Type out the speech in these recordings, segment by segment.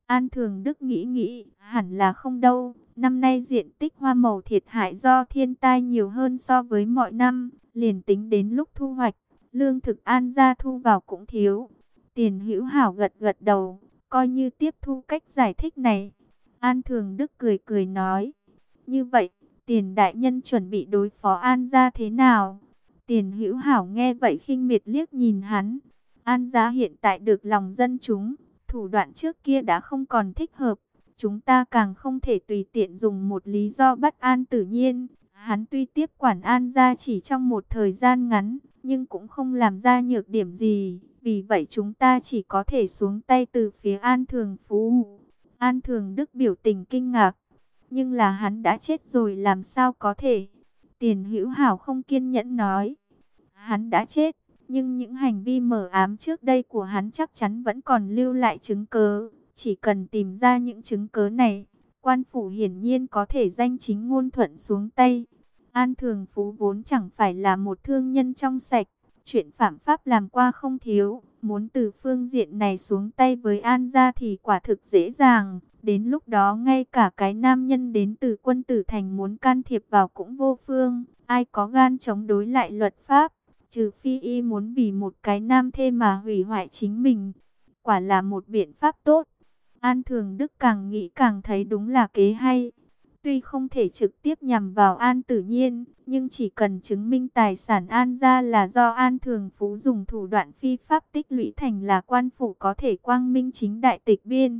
An Thường Đức nghĩ nghĩ, hẳn là không đâu. Năm nay diện tích hoa màu thiệt hại do thiên tai nhiều hơn so với mọi năm. Liền tính đến lúc thu hoạch, lương thực An gia thu vào cũng thiếu. Tiền Hữu Hảo gật gật đầu, coi như tiếp thu cách giải thích này. An Thường Đức cười cười nói, như vậy, Tiền đại nhân chuẩn bị đối phó An gia thế nào? Tiền Hữu Hảo nghe vậy khinh miệt liếc nhìn hắn. An gia hiện tại được lòng dân chúng, thủ đoạn trước kia đã không còn thích hợp. Chúng ta càng không thể tùy tiện dùng một lý do bắt An Tử Nhiên. Hắn tuy tiếp quản An gia chỉ trong một thời gian ngắn, nhưng cũng không làm ra nhược điểm gì. Vì vậy chúng ta chỉ có thể xuống tay từ phía An Thường Phú. An Thường Đức biểu tình kinh ngạc. Nhưng là hắn đã chết rồi làm sao có thể? Tiền Hữu Hảo không kiên nhẫn nói. Hắn đã chết, nhưng những hành vi mờ ám trước đây của hắn chắc chắn vẫn còn lưu lại chứng cớ. Chỉ cần tìm ra những chứng cớ này, quan phủ hiển nhiên có thể danh chính ngôn thuận xuống tay. An Thường Phú vốn chẳng phải là một thương nhân trong sạch, chuyện phạm pháp làm qua không thiếu. Muốn từ phương diện này xuống tay với An gia thì quả thực dễ dàng. Đến lúc đó ngay cả cái nam nhân đến từ Quân Tử Thành muốn can thiệp vào cũng vô phương. Ai có gan chống đối lại luật pháp, trừ phi y muốn vì một cái nam thê mà hủy hoại chính mình. Quả là một biện pháp tốt. An Thường Đức càng nghĩ càng thấy đúng là kế hay. Tuy không thể trực tiếp nhằm vào An Tử Nhiên, nhưng chỉ cần chứng minh tài sản An gia là do An Thường Phú dùng thủ đoạn phi pháp tích lũy thành, là quan phủ có thể quang minh chính đại tịch biên.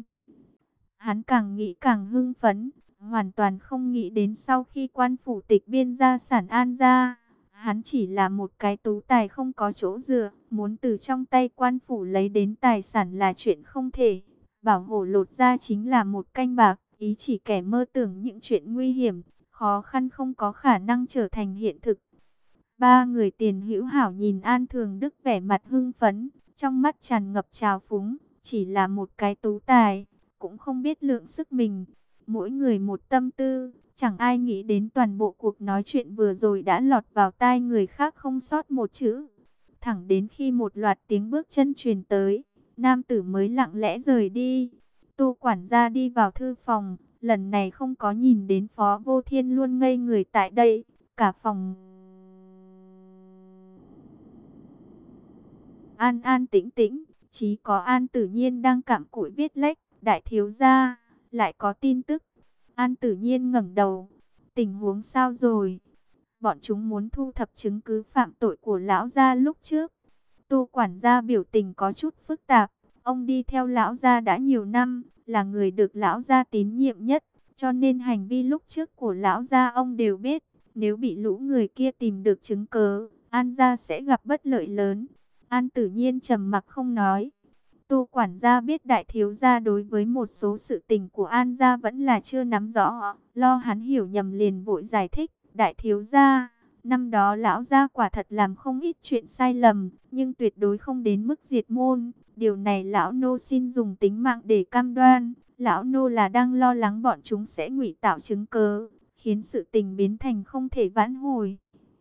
Hắn càng nghĩ càng hưng phấn, hoàn toàn không nghĩ đến sau khi quan phủ tịch biên gia sản An gia, hắn chỉ là một cái tú tài không có chỗ dựa, muốn từ trong tay quan phủ lấy đến tài sản là chuyện không thể. Bảo hổ lột ra chính là một canh bạc, ý chỉ kẻ mơ tưởng những chuyện nguy hiểm, khó khăn không có khả năng trở thành hiện thực. Ba người Tiền Hữu Hảo nhìn An Thường Đức vẻ mặt hưng phấn, trong mắt tràn ngập trào phúng, chỉ là một cái tú tài, cũng không biết lượng sức mình. Mỗi người một tâm tư, chẳng ai nghĩ đến toàn bộ cuộc nói chuyện vừa rồi đã lọt vào tai người khác không sót một chữ. Thẳng đến khi một loạt tiếng bước chân truyền tới, nam tử mới lặng lẽ rời đi. Tô quản gia đi vào thư phòng, lần này không có nhìn đến Phó Vô Thiên luôn ngây người tại đây, cả phòng an an tĩnh tĩnh, chỉ có An Tử Nhiên đang cặm cụi viết lách. Đại thiếu gia, lại có tin tức. An Tử Nhiên ngẩng đầu, tình huống sao rồi? Bọn chúng muốn thu thập chứng cứ phạm tội của lão gia lúc trước. Tô quản gia biểu tình có chút phức tạp. Ông đi theo lão gia đã nhiều năm, là người được lão gia tín nhiệm nhất, cho nên hành vi lúc trước của lão gia ông đều biết. Nếu bị lũ người kia tìm được chứng cớ, An gia sẽ gặp bất lợi lớn. An Tử Nhiên trầm mặc không nói. Tô quản gia biết đại thiếu gia đối với một số sự tình của An gia vẫn là chưa nắm rõ, lo hắn hiểu nhầm liền vội giải thích. Đại thiếu gia, năm đó lão gia quả thật làm không ít chuyện sai lầm, nhưng tuyệt đối không đến mức diệt môn. Điều này lão nô xin dùng tính mạng để cam đoan. Lão nô là đang lo lắng bọn chúng sẽ ngụy tạo chứng cớ, khiến sự tình biến thành không thể vãn hồi.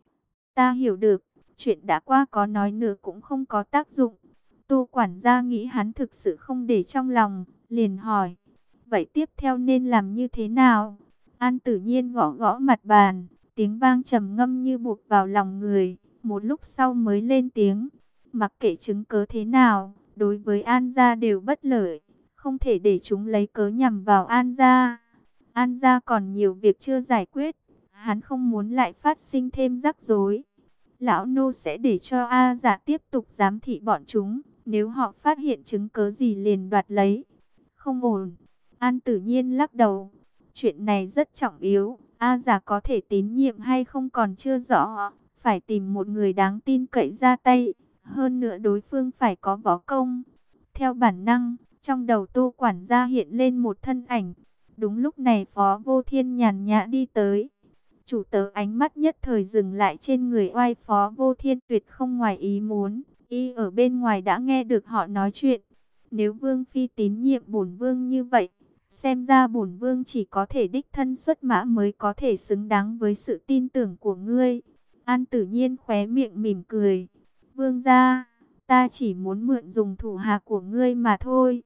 Ta hiểu được, chuyện đã qua có nói nữa cũng không có tác dụng. Tô quản gia nghĩ hắn thực sự không để trong lòng, liền hỏi, vậy tiếp theo nên làm như thế nào? An Tử Nhiên gõ gõ mặt bàn, tiếng vang trầm ngâm như buộc vào lòng người, một lúc sau mới lên tiếng, mặc kệ chứng cớ thế nào, đối với An gia đều bất lợi, không thể để chúng lấy cớ nhằm vào An gia. An gia còn nhiều việc chưa giải quyết, hắn không muốn lại phát sinh thêm rắc rối. Lão nô sẽ để cho A Dạ tiếp tục giám thị bọn chúng, nếu họ phát hiện chứng cớ gì liền đoạt lấy. Không ổn. An Tử Nhiên lắc đầu. Chuyện này rất trọng yếu, A Dạ có thể tín nhiệm hay không còn chưa rõ, phải tìm một người đáng tin cậy ra tay, hơn nữa đối phương phải có võ công. Theo bản năng, trong đầu Tô quản gia hiện lên một thân ảnh. Đúng lúc này Phó Vô Thiên nhàn nhã đi tới. Chủ tớ ánh mắt nhất thời dừng lại trên người oai Phó Vô Thiên, tuyệt không ngoài ý muốn. Y ở bên ngoài đã nghe được họ nói chuyện. Nếu Vương Phi tín nhiệm bổn Vương như vậy, xem ra bổn Vương chỉ có thể đích thân xuất mã mới có thể xứng đáng với sự tin tưởng của ngươi. An Tử Nhiên khóe miệng mỉm cười. Vương gia, ta chỉ muốn mượn dùng thủ hạ của ngươi mà thôi.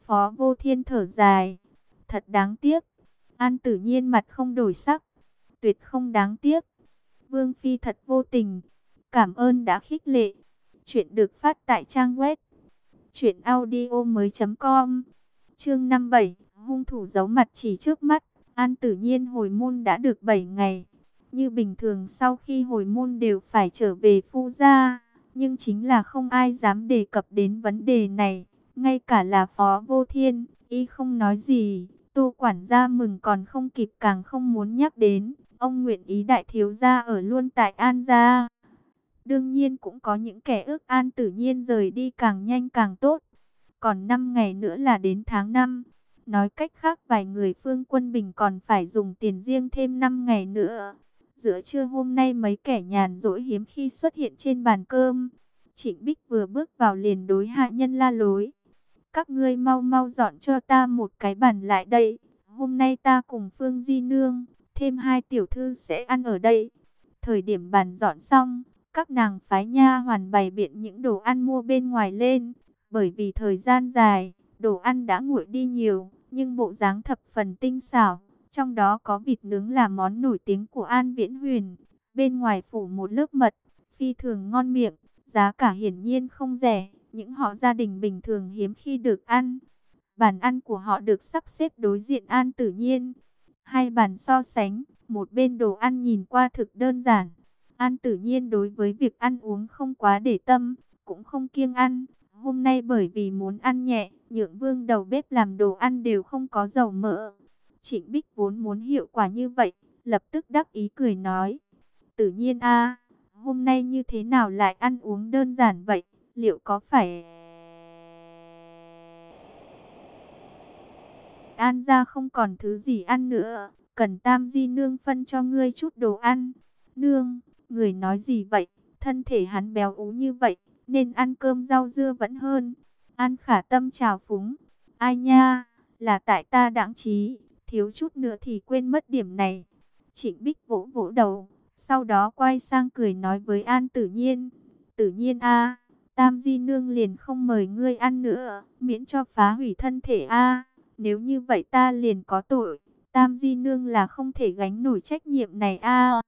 Phó Vô Thiên thở dài. Thật đáng tiếc. An Tử Nhiên mặt không đổi sắc. Tuyệt không đáng tiếc. Vương Phi thật vô tình. Cảm ơn đã khích lệ. Chuyện được phát tại trang web truyệnaudiomoi.com. Chương 57, hung thủ giấu mặt chỉ trước mắt. An Tử Nhiên hồi môn đã được 7 ngày. Như bình thường sau khi hồi môn đều phải trở về phu gia, nhưng chính là không ai dám đề cập đến vấn đề này. Ngay cả là Phó Vô Thiên, y không nói gì. Tô quản gia mừng còn không kịp càng không muốn nhắc đến. Ông nguyện ý đại thiếu gia ở luôn tại An gia. Đương nhiên cũng có những kẻ ước An Tử Nhiên rời đi càng nhanh càng tốt. Còn 5 ngày nữa là đến tháng 5. Nói cách khác vài người Phương Quân Bình còn phải dùng tiền riêng thêm 5 ngày nữa. Giữa trưa hôm nay mấy kẻ nhàn rỗi hiếm khi xuất hiện trên bàn cơm. Trịnh Bích vừa bước vào liền đối hạ nhân la lối. Các ngươi mau mau dọn cho ta một cái bàn lại đây. Hôm nay ta cùng Phương Di Nương, thêm 2 tiểu thư sẽ ăn ở đây. Thời điểm bàn dọn xong, các nàng phái nha hoàn bày biện những đồ ăn mua bên ngoài lên. Bởi vì thời gian dài, đồ ăn đã nguội đi nhiều, nhưng bộ dáng thập phần tinh xảo. Trong đó có vịt nướng là món nổi tiếng của An Viễn Huyền. Bên ngoài phủ một lớp mật, phi thường ngon miệng, giá cả hiển nhiên không rẻ. Những họ gia đình bình thường hiếm khi được ăn. Bàn ăn của họ được sắp xếp đối diện An Tử Nhiên. Hai bàn so sánh, một bên đồ ăn nhìn qua thực đơn giản. An Tử Nhiên đối với việc ăn uống không quá để tâm, cũng không kiêng ăn. Hôm nay bởi vì muốn ăn nhẹ, Nhượng Vương đầu bếp làm đồ ăn đều không có dầu mỡ. Trịnh Bích vốn muốn hiệu quả như vậy, lập tức đắc ý cười nói. Tử Nhiên a, hôm nay như thế nào lại ăn uống đơn giản vậy? Liệu có phải An gia không còn thứ gì ăn nữa, cần Tam Di Nương phân cho ngươi chút đồ ăn? Nương, người nói gì vậy? Thân thể hắn béo ú như vậy, nên ăn cơm rau dưa vẫn hơn. An Khả Tâm chào phúng. Ai nha, là tại ta đãng trí, thiếu chút nữa thì quên mất điểm này. Trịnh Bích vỗ vỗ đầu, sau đó quay sang cười nói với An Tử Nhiên. Tử Nhiên a, Tam Di Nương liền không mời ngươi ăn nữa, miễn cho phá hủy thân thể a. Nếu như vậy ta liền có tội, Tam Di Nương là không thể gánh nổi trách nhiệm này a.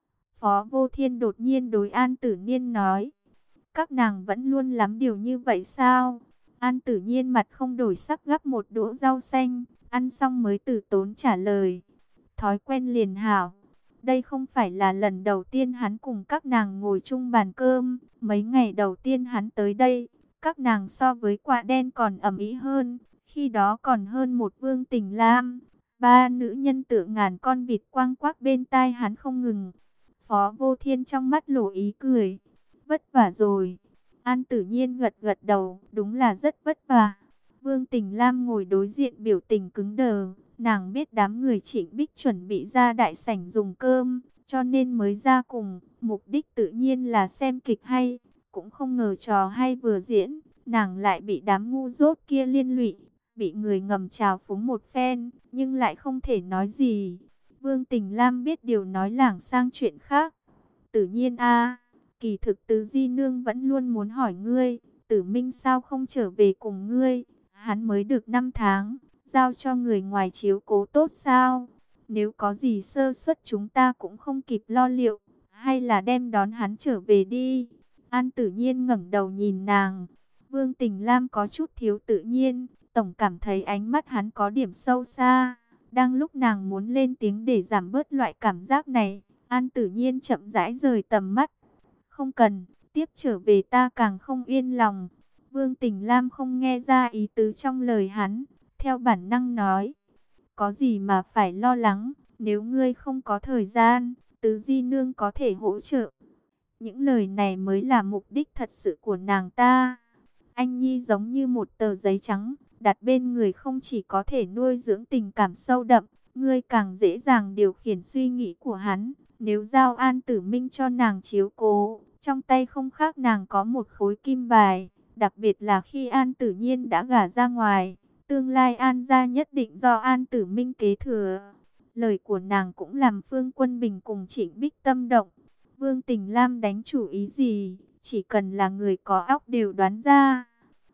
Phó Vô Thiên đột nhiên đối An Tử Nhiên nói. Các nàng vẫn luôn lắm điều như vậy sao? An Tử Nhiên mặt không đổi sắc gắp một đũa rau xanh, ăn xong mới từ tốn trả lời. Thói quen liền hảo. Đây không phải là lần đầu tiên hắn cùng các nàng ngồi chung bàn cơm. Mấy ngày đầu tiên hắn tới đây, các nàng so với Quạ Đen còn ầm ĩ hơn. Khi đó còn hơn một Vương Tình Lam. Ba nữ nhân tựa ngàn con vịt quang quác bên tai hắn không ngừng. Phó Vô Thiên trong mắt lộ ý cười. Vất vả rồi. An Tử Nhiên gật gật đầu, đúng là rất vất vả. Vương Tình Lam ngồi đối diện biểu tình cứng đờ. Nàng biết đám người Trịnh Bích chuẩn bị ra đại sảnh dùng cơm, cho nên mới ra cùng. Mục đích tự nhiên là xem kịch hay. Cũng không ngờ trò hay vừa diễn, nàng lại bị đám ngu dốt kia liên lụy. Bị người ngầm chào phúng một phen, nhưng lại không thể nói gì. Vương Tình Lam biết điều nói lảng sang chuyện khác. Tự nhiên a, kỳ thực Tứ Di Nương vẫn luôn muốn hỏi ngươi, Tử Minh sao không trở về cùng ngươi? Hắn mới được 5 tháng, giao cho người ngoài chiếu cố tốt sao? Nếu có gì sơ suất chúng ta cũng không kịp lo liệu, hay là đem đón hắn trở về đi. An Tử Nhiên ngẩng đầu nhìn nàng. Vương Tình Lam có chút thiếu tự nhiên, tổng cảm thấy ánh mắt hắn có điểm sâu xa. Đang lúc nàng muốn lên tiếng để giảm bớt loại cảm giác này, An Tử Nhiên chậm rãi rời tầm mắt. Không cần, tiếp trở về ta càng không yên lòng. Vương Tình Lam không nghe ra ý tứ trong lời hắn, theo bản năng nói. Có gì mà phải lo lắng, nếu ngươi không có thời gian, Tứ Di Nương có thể hỗ trợ. Những lời này mới là mục đích thật sự của nàng ta. Anh Nhi giống như một tờ giấy trắng, đặt bên người không chỉ có thể nuôi dưỡng tình cảm sâu đậm, ngươi càng dễ dàng điều khiển suy nghĩ của hắn. Nếu giao An Tử Minh cho nàng chiếu cố, trong tay không khác nàng có một khối kim bài. Đặc biệt là khi An Tử Nhiên đã gả ra ngoài, tương lai An gia nhất định do An Tử Minh kế thừa. Lời của nàng cũng làm Phương Quân Bình cùng Trịnh Bích tâm động. Vương Tình Lam đánh chủ ý gì, chỉ cần là người có óc đều đoán ra.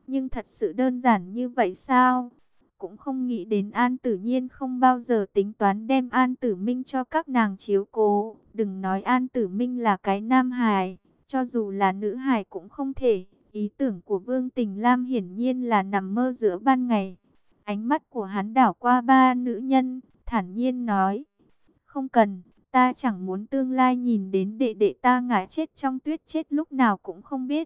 Nhưng thật sự đơn giản như vậy sao? Cũng không nghĩ đến An Tử Nhiên không bao giờ tính toán đem An Tử Minh cho các nàng chiếu cố. Đừng nói An Tử Minh là cái nam hài, cho dù là nữ hài cũng không thể. Ý tưởng của Vương Tình Lam hiển nhiên là nằm mơ giữa ban ngày. Ánh mắt của hắn đảo qua ba nữ nhân, thản nhiên nói: không cần, ta chẳng muốn tương lai nhìn đến đệ đệ ta ngã chết trong tuyết, chết lúc nào cũng không biết.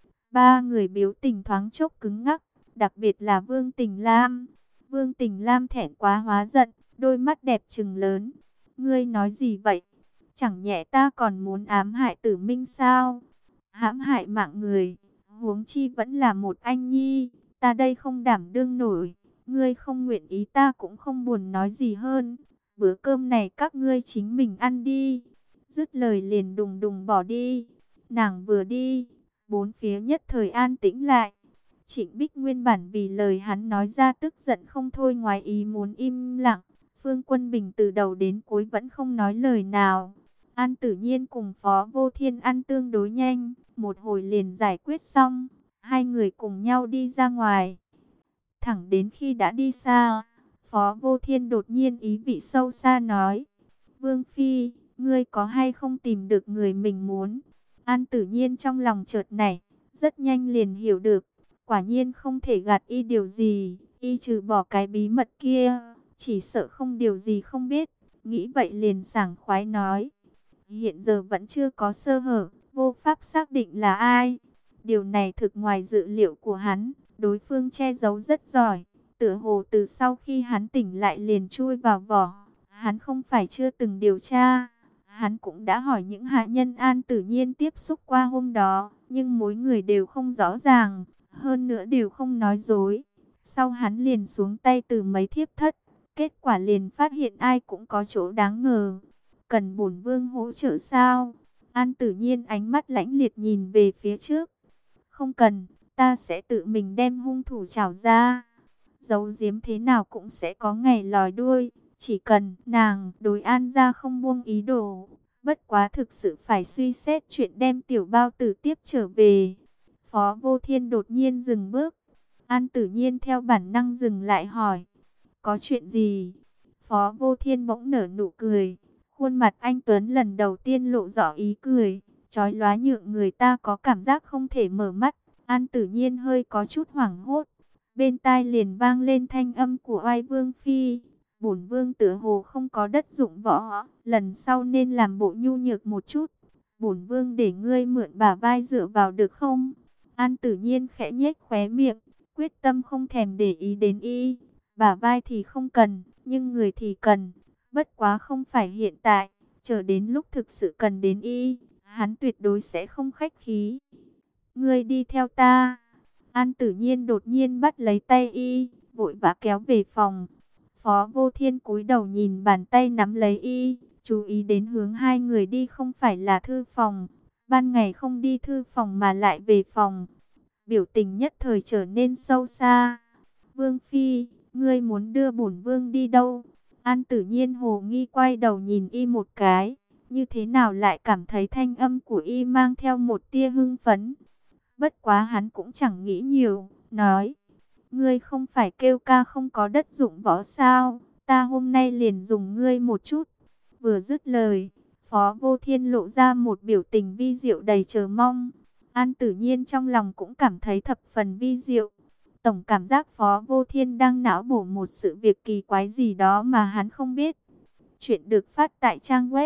Ba người biểu tình thoáng chốc cứng ngắc, đặc biệt là Vương Tình Lam. Vương Tình Lam thẹn quá hóa giận, đôi mắt đẹp trừng lớn. Ngươi nói gì vậy? Chẳng nhẽ ta còn muốn ám hại Tử Minh sao? Hãm hại mạng người, huống chi vẫn là một anh nhi, ta đây không đảm đương nổi. Ngươi không nguyện ý ta cũng không buồn nói gì hơn. Bữa cơm này các ngươi chính mình ăn đi. Dứt lời liền đùng đùng bỏ đi. Nàng vừa đi, bốn phía nhất thời an tĩnh lại. Trịnh Bích nguyên bản vì lời hắn nói ra tức giận không thôi, ngoài ý muốn im lặng. Phương Quân Bình từ đầu đến cuối vẫn không nói lời nào. An Tử Nhiên cùng Phó Vô Thiên ăn tương đối nhanh, một hồi liền giải quyết xong. Hai người cùng nhau đi ra ngoài. Thẳng đến khi đã đi xa, Phó Vô Thiên đột nhiên ý vị sâu xa nói: Vương Phi, ngươi có hay không tìm được người mình muốn? An Tử Nhiên trong lòng chợt nảy, rất nhanh liền hiểu được. Quả nhiên không thể gạt y điều gì, y trừ bỏ cái bí mật kia, chỉ sợ không điều gì không biết. Nghĩ vậy liền sảng khoái nói: hiện giờ vẫn chưa có sơ hở, vô pháp xác định là ai. Điều này thực ngoài dự liệu của hắn, đối phương che giấu rất giỏi. Tựa hồ từ sau khi hắn tỉnh lại liền chui vào vỏ. Hắn không phải chưa từng điều tra, hắn cũng đã hỏi những hạ nhân An Tử Nhiên tiếp xúc qua hôm đó, nhưng mỗi người đều không rõ ràng, hơn nữa đều không nói dối. Sau hắn liền xuống tay từ mấy thiếp thất, kết quả liền phát hiện ai cũng có chỗ đáng ngờ. Cần bổn vương hỗ trợ sao? An Tử Nhiên ánh mắt lãnh liệt nhìn về phía trước. Không cần, ta sẽ tự mình đem hung thủ trảo ra. Giấu giếm thế nào cũng sẽ có ngày lòi đuôi. Chỉ cần nàng đối An gia không buông ý đồ. Bất quá thực sự phải suy xét chuyện đem Tiểu Bao Tử tiếp trở về. Phó Vô Thiên đột nhiên dừng bước. An Tử Nhiên theo bản năng dừng lại hỏi: có chuyện gì? Phó Vô Thiên bỗng nở nụ cười. Khuôn mặt anh tuấn lần đầu tiên lộ rõ ý cười, chói lóa nhượng người ta có cảm giác không thể mở mắt. An Tử Nhiên hơi có chút hoảng hốt. Bên tai liền vang lên thanh âm của Oai Vương Phi: bổn vương tựa hồ không có đất dụng võ, lần sau nên làm bộ nhu nhược một chút. Bổn vương để ngươi mượn bả vai dựa vào được không? An Tử Nhiên khẽ nhếch khóe miệng, quyết tâm không thèm để ý đến y. Bả vai thì không cần, nhưng người thì cần. Bất quá không phải hiện tại, chờ đến lúc thực sự cần đến y, hắn tuyệt đối sẽ không khách khí. Ngươi đi theo ta. An Tử Nhiên đột nhiên bắt lấy tay y, vội vã kéo về phòng. Phó Vô Thiên cúi đầu nhìn bàn tay nắm lấy y, chú ý đến hướng hai người đi không phải là thư phòng. Ban ngày không đi thư phòng mà lại về phòng. Biểu tình nhất thời trở nên sâu xa. Vương Phi, ngươi muốn đưa bổn vương đi đâu? An Tử Nhiên hồ nghi quay đầu nhìn y một cái. Như thế nào lại cảm thấy thanh âm của y mang theo một tia hưng phấn. Bất quá hắn cũng chẳng nghĩ nhiều, nói: ngươi không phải kêu ca không có đất dụng võ sao? Ta hôm nay liền dùng ngươi một chút. Vừa dứt lời, Phó Vô Thiên lộ ra một biểu tình vi diệu đầy chờ mong. An Tử Nhiên trong lòng cũng cảm thấy thập phần vi diệu. Tổng cảm giác Phó Vô Thiên đang não bổ một sự việc kỳ quái gì đó mà hắn không biết. Chuyện được phát tại trang web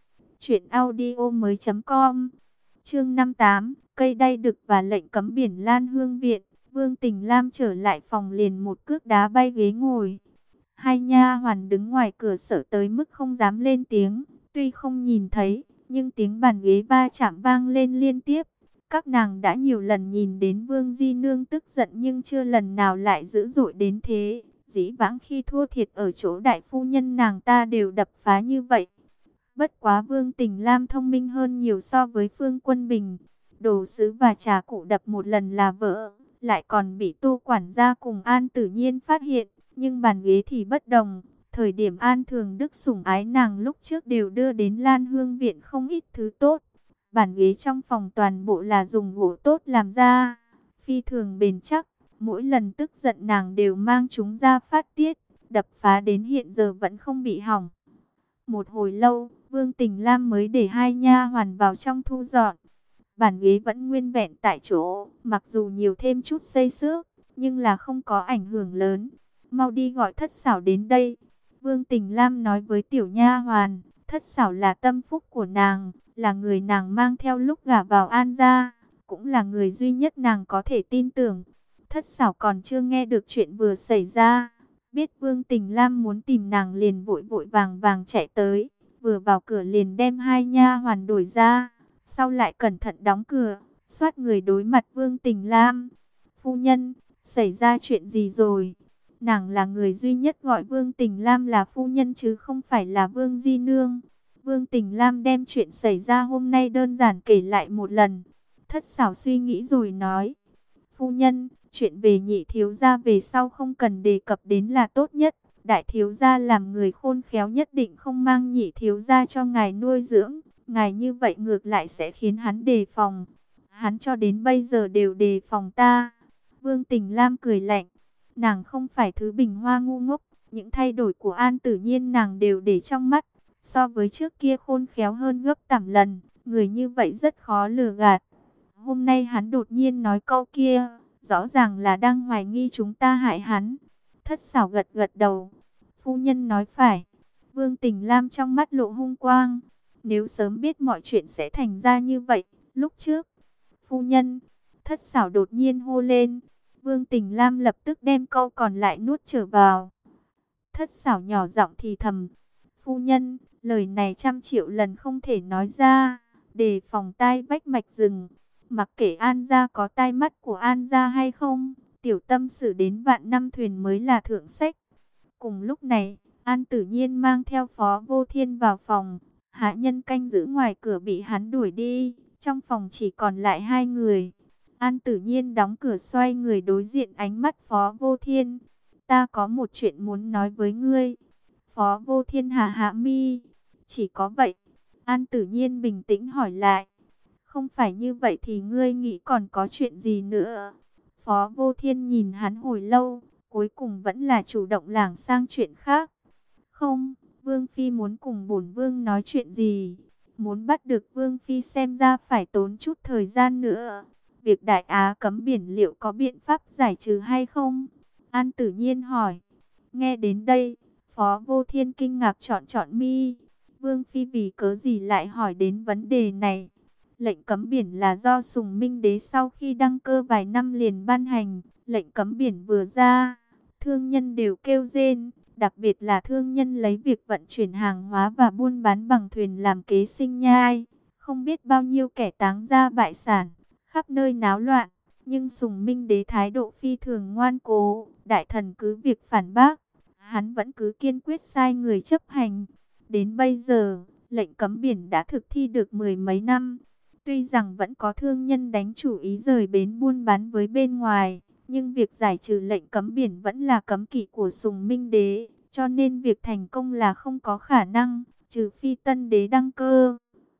truyệnaudiomoi.com. Chương 58, cây đay đực và lệnh cấm biển Lan Hương viện. Vương Tình Lam trở lại phòng liền một cước đá bay ghế ngồi. Hai nha hoàn đứng ngoài cửa sợ tới mức không dám lên tiếng, tuy không nhìn thấy, nhưng tiếng bàn ghế va chạm vang lên liên tiếp. Các nàng đã nhiều lần nhìn đến Vương Di Nương tức giận nhưng chưa lần nào lại dữ dội đến thế. Dĩ vãng khi thua thiệt ở chỗ đại phu nhân nàng ta đều đập phá như vậy. Bất quá Vương Tình Lam thông minh hơn nhiều so với Phương Quân Bình. Đồ sứ và trà cụ đập một lần là vỡ, lại còn bị Tô quản gia cùng An Tử Nhiên phát hiện. Nhưng bàn ghế thì bất đồng. Thời điểm An Thường Đức sủng ái nàng lúc trước đều đưa đến Lan Hương viện không ít thứ tốt. Bàn ghế trong phòng toàn bộ là dùng gỗ tốt làm ra, phi thường bền chắc. Mỗi lần tức giận nàng đều mang chúng ra phát tiết, đập phá đến hiện giờ vẫn không bị hỏng. Một hồi lâu, Vương Tình Lam mới để hai nha hoàn vào trong thu dọn. Bàn ghế vẫn nguyên vẹn tại chỗ, mặc dù nhiều thêm chút xây xước, nhưng là không có ảnh hưởng lớn. Mau đi gọi Thất Xảo đến đây. Vương Tình Lam nói với tiểu nha hoàn, Thất Xảo là tâm phúc của nàng, là người nàng mang theo lúc gả vào An gia, cũng là người duy nhất nàng có thể tin tưởng. Thất Xảo còn chưa nghe được chuyện vừa xảy ra, biết Vương Tình Lam muốn tìm nàng liền vội vội vàng vàng chạy tới, vừa vào cửa liền đem hai nha hoàn đuổi ra, sau lại cẩn thận đóng cửa, xoát người đối mặt Vương Tình Lam. Phu nhân, xảy ra chuyện gì rồi? Nàng là người duy nhất gọi Vương Tình Lam là phu nhân chứ không phải là Vương Di Nương. Vương Tình Lam đem chuyện xảy ra hôm nay đơn giản kể lại một lần. Thất Xảo suy nghĩ rồi nói, phu nhân, chuyện về nhị thiếu gia về sau không cần đề cập đến là tốt nhất. Đại thiếu gia làm người khôn khéo nhất định không mang nhị thiếu gia cho ngài nuôi dưỡng. Ngài như vậy ngược lại sẽ khiến hắn đề phòng. Hắn cho đến bây giờ đều đề phòng ta. Vương Tình Lam cười lạnh. Nàng không phải thứ bình hoa ngu ngốc. Những thay đổi của An Tử Nhiên nàng đều để trong mắt. So với trước kia khôn khéo hơn gấp trăm lần. Người như vậy rất khó lừa gạt. Hôm nay hắn đột nhiên nói câu kia, rõ ràng là đang hoài nghi chúng ta hại hắn. Thất Xảo gật gật đầu. Phu nhân nói phải. Vương Tình Lam trong mắt lộ hung quang. Nếu sớm biết mọi chuyện sẽ thành ra như vậy, lúc trước. Phu nhân, Thất Xảo đột nhiên hô lên. Vương Tình Lam lập tức đem câu còn lại nuốt trở vào. Thất Xảo nhỏ giọng thì thầm. Phu nhân, lời này 100 triệu lần không thể nói ra. Đề phòng tai vách mạch rừng. Mặc kệ An gia có tai mắt của An gia hay không, tiểu tâm xử đến vạn năm thuyền mới là thượng sách. Cùng lúc này, An Tử Nhiên mang theo Phó Vô Thiên vào phòng. Hạ nhân canh giữ ngoài cửa bị hắn đuổi đi. Trong phòng chỉ còn lại hai người. An Tử Nhiên đóng cửa xoay người đối diện ánh mắt Phó Vô Thiên. Ta có một chuyện muốn nói với ngươi. Phó Vô Thiên hạ mi. Chỉ có vậy. An Tử Nhiên bình tĩnh hỏi lại. Không phải như vậy thì ngươi nghĩ còn có chuyện gì nữa? Phó Vô Thiên nhìn hắn hồi lâu, cuối cùng vẫn là chủ động lảng sang chuyện khác. Không, Vương Phi muốn cùng bổn Vương nói chuyện gì? Muốn bắt được Vương Phi xem ra phải tốn chút thời gian nữa. Việc Đại Á cấm biển liệu có biện pháp giải trừ hay không? An Tử Nhiên hỏi. Nghe đến đây, Phó Vô Thiên kinh ngạc trọn mi. Vương Phi vì cớ gì lại hỏi đến vấn đề này? Lệnh cấm biển là do Sùng Minh Đế sau khi đăng cơ vài năm liền ban hành. Lệnh cấm biển vừa ra, thương nhân đều kêu rên. Đặc biệt là thương nhân lấy việc vận chuyển hàng hóa và buôn bán bằng thuyền làm kế sinh nhai. Không biết bao nhiêu kẻ táng ra bại sản, khắp nơi náo loạn. Nhưng Sùng Minh Đế thái độ phi thường ngoan cố. Đại thần cứ việc phản bác, hắn vẫn cứ kiên quyết sai người chấp hành. Đến bây giờ, lệnh cấm biển đã thực thi được 10 mấy năm. Tuy rằng vẫn có thương nhân đánh chủ ý rời bến buôn bán với bên ngoài, nhưng việc giải trừ lệnh cấm biển vẫn là cấm kỵ của Sùng Minh Đế, cho nên việc thành công là không có khả năng, trừ phi Tân Đế đăng cơ.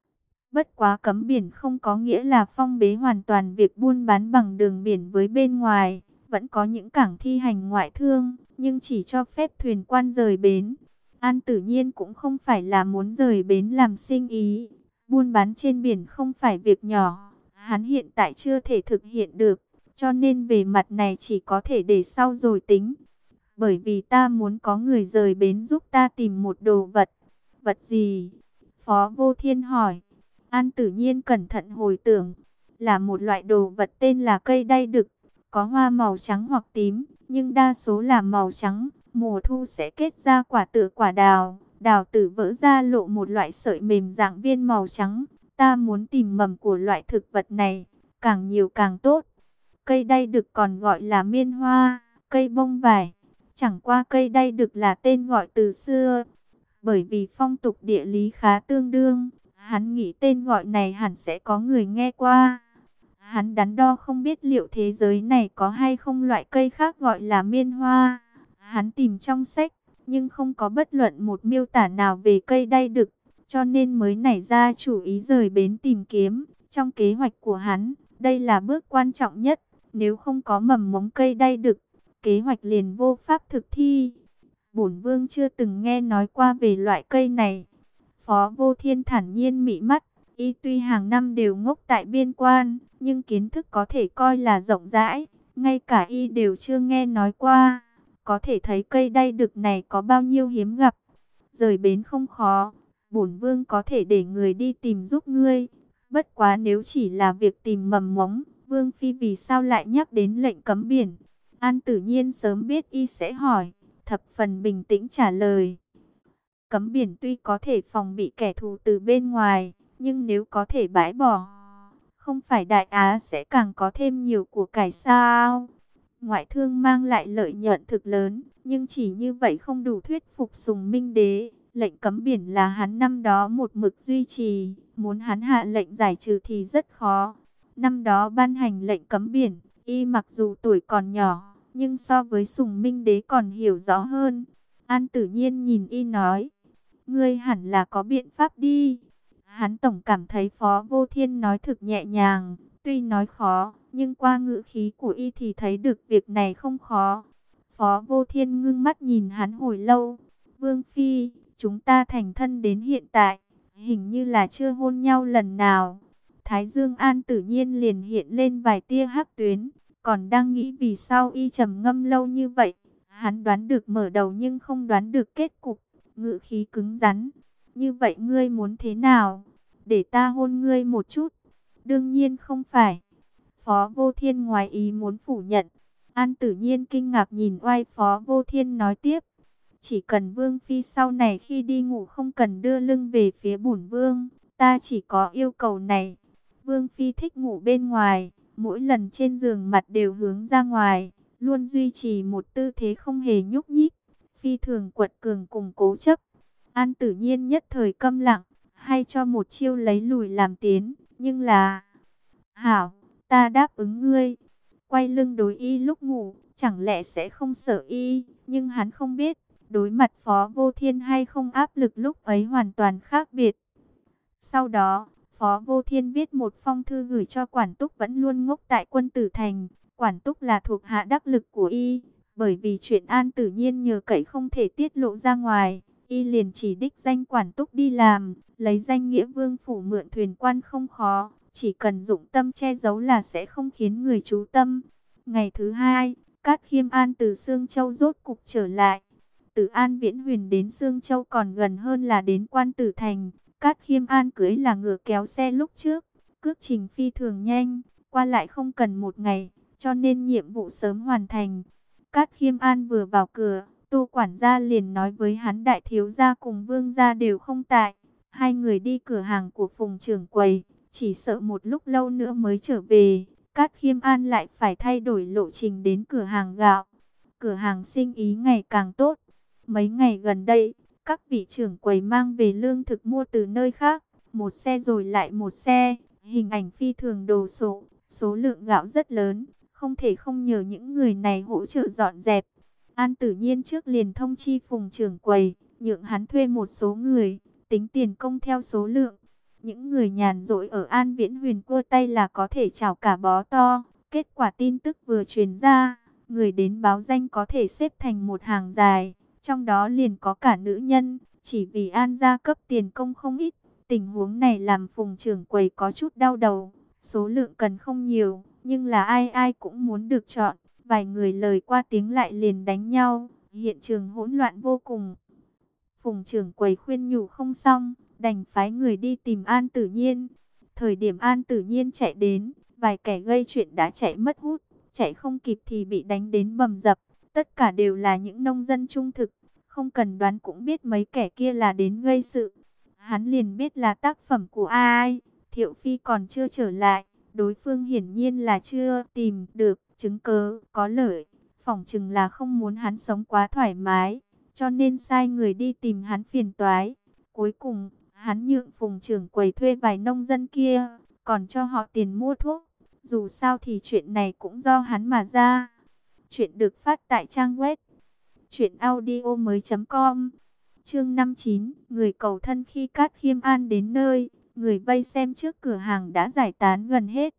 Bất quá cấm biển không có nghĩa là phong bế hoàn toàn việc buôn bán bằng đường biển với bên ngoài, vẫn có những cảng thi hành ngoại thương, nhưng chỉ cho phép thuyền quan rời bến. An Tử Nhiên cũng không phải là muốn rời bến làm sinh ý. Buôn bán trên biển không phải việc nhỏ, hắn hiện tại chưa thể thực hiện được, cho nên về mặt này chỉ có thể để sau rồi tính. Bởi vì ta muốn có người rời bến giúp ta tìm một đồ vật. Vật gì? Phó Vô Thiên hỏi. An Tử Nhiên cẩn thận hồi tưởng, là một loại đồ vật tên là cây đay đực, có hoa màu trắng hoặc tím, nhưng đa số là màu trắng, mùa thu sẽ kết ra quả tựa quả đào. Đào tử vỡ ra lộ một loại sợi mềm dạng viên màu trắng. Ta muốn tìm mầm của loại thực vật này, càng nhiều càng tốt. Cây đay đực còn gọi là miên hoa, cây bông vải. Chẳng qua cây đay đực là tên gọi từ xưa. Bởi vì phong tục địa lý khá tương đương, hắn nghĩ tên gọi này hẳn sẽ có người nghe qua. Hắn đắn đo không biết liệu thế giới này có hay không loại cây khác gọi là miên hoa. Hắn tìm trong sách, nhưng không có bất luận một miêu tả nào về cây đay đực, cho nên mới nảy ra chủ ý rời bến tìm kiếm. Trong kế hoạch của hắn, đây là bước quan trọng nhất. Nếu không có mầm mống cây đay đực, kế hoạch liền vô pháp thực thi. Bổn vương chưa từng nghe nói qua về loại cây này. Phó Vô Thiên thản nhiên mị mắt, y tuy hàng năm đều ngốc tại biên quan, nhưng kiến thức có thể coi là rộng rãi, ngay cả y đều chưa nghe nói qua. Có thể thấy cây đay đực này có bao nhiêu hiếm gặp. Rời bến không khó, bổn vương có thể để người đi tìm giúp ngươi. Bất quá nếu chỉ là việc tìm mầm mống, vương phi vì sao lại nhắc đến lệnh cấm biển? An Tử Nhiên sớm biết y sẽ hỏi, thập phần bình tĩnh trả lời. Cấm biển tuy có thể phòng bị kẻ thù từ bên ngoài, nhưng nếu có thể bãi bỏ, không phải Đại Á sẽ càng có thêm nhiều của cải sao? Ngoại thương mang lại lợi nhuận thực lớn, nhưng chỉ như vậy không đủ thuyết phục Sùng Minh Đế. Lệnh cấm biển là hắn năm đó một mực duy trì, muốn hắn hạ lệnh giải trừ thì rất khó. Năm đó ban hành lệnh cấm biển, y mặc dù tuổi còn nhỏ, nhưng so với Sùng Minh Đế còn hiểu rõ hơn. An Tử Nhiên nhìn y nói, ngươi hẳn là có biện pháp đi. Hắn tổng cảm thấy Phó Vô Thiên nói thực nhẹ nhàng, tuy nói khó, nhưng qua ngữ khí của y thì thấy được việc này không khó. Phó Vô Thiên ngưng mắt nhìn hắn hồi lâu. Vương Phi, chúng ta thành thân đến hiện tại, hình như là chưa hôn nhau lần nào. Thái Dương An Tử Nhiên liền hiện lên vài tia hắc tuyến, còn đang nghĩ vì sao y trầm ngâm lâu như vậy. Hắn đoán được mở đầu nhưng không đoán được kết cục, ngữ khí cứng rắn. Như vậy ngươi muốn thế nào? Để ta hôn ngươi một chút? Đương nhiên không phải. Phó Vô Thiên ngoài ý muốn phủ nhận. An Tử Nhiên kinh ngạc nhìn oai Phó Vô Thiên nói tiếp. Chỉ cần Vương Phi sau này khi đi ngủ không cần đưa lưng về phía bổn Vương, ta chỉ có yêu cầu này. Vương Phi thích ngủ bên ngoài, mỗi lần trên giường mặt đều hướng ra ngoài, luôn duy trì một tư thế không hề nhúc nhích, phi thường quật cường cùng cố chấp. An Tử Nhiên nhất thời câm lặng, hay cho một chiêu lấy lùi làm tiến, nhưng là... Hảo, ta đáp ứng ngươi. Quay lưng đối y lúc ngủ, chẳng lẽ sẽ không sợ y, nhưng hắn không biết, đối mặt Phó Vô Thiên hay không áp lực lúc ấy hoàn toàn khác biệt. Sau đó, Phó Vô Thiên viết một phong thư gửi cho Quản Túc vẫn luôn ngốc tại Quân Tử Thành. Quản Túc là thuộc hạ đắc lực của y, bởi vì chuyện An Tử Nhiên nhờ cậy không thể tiết lộ ra ngoài, y liền chỉ đích danh Quản Túc đi làm, lấy danh nghĩa vương phủ mượn thuyền quan không khó, chỉ cần dụng tâm che giấu là sẽ không khiến người chú tâm. Ngày thứ hai, Cát Khiêm An từ Sương Châu rốt cục trở lại. Từ An Viễn Huyền đến Sương Châu còn gần hơn là đến Quan Tử Thành. Cát Khiêm An cưới là ngựa kéo xe lúc trước, cước trình phi thường nhanh, qua lại không cần một ngày, cho nên nhiệm vụ sớm hoàn thành. Cát Khiêm An vừa vào cửa, Tô quản gia liền nói với hắn đại thiếu gia cùng vương gia đều không tại. Hai người đi cửa hàng của Phùng trưởng quầy, chỉ sợ một lúc lâu nữa mới trở về. Cát Khiêm An lại phải thay đổi lộ trình đến cửa hàng gạo. Cửa hàng sinh ý ngày càng tốt. Mấy ngày gần đây, các vị trưởng quầy mang về lương thực mua từ nơi khác, một xe rồi lại một xe, hình ảnh phi thường đồ sộ, số lượng gạo rất lớn, không thể không nhờ những người này hỗ trợ dọn dẹp. An Tử Nhiên trước liền thông chi Phùng trưởng quầy, nhượng hắn thuê một số người, tính tiền công theo số lượng. Những người nhàn rỗi ở An Viễn Huyền cua tay là có thể chào cả bó to. Kết quả tin tức vừa truyền ra, người đến báo danh có thể xếp thành một hàng dài, trong đó liền có cả nữ nhân, chỉ vì An gia cấp tiền công không ít. Tình huống này làm Phùng trưởng quầy có chút đau đầu, số lượng cần không nhiều, nhưng là ai ai cũng muốn được chọn. Vài người lời qua tiếng lại liền đánh nhau, hiện trường hỗn loạn vô cùng. Phùng trưởng quầy khuyên nhủ không xong, đành phái người đi tìm An Tử Nhiên. Thời điểm An Tử Nhiên chạy đến, vài kẻ gây chuyện đã chạy mất hút, chạy không kịp thì bị đánh đến bầm dập. Tất cả đều là những nông dân trung thực, không cần đoán cũng biết mấy kẻ kia là đến gây sự. Hắn liền biết là tác phẩm của ai. Thiệu Phi còn chưa trở lại, đối phương hiển nhiên là chưa tìm được chứng cớ có lợi, phỏng chừng là không muốn hắn sống quá thoải mái, cho nên sai người đi tìm hắn phiền toái. Cuối cùng, hắn nhượng Phùng trưởng quầy thuê vài nông dân kia, còn cho họ tiền mua thuốc. Dù sao thì chuyện này cũng do hắn mà ra. Chuyện được phát tại trang web truyệnaudiomoi.com. Chương 59, người cầu thân. Khi Cát Khiêm An đến nơi, người vây xem trước cửa hàng đã giải tán gần hết.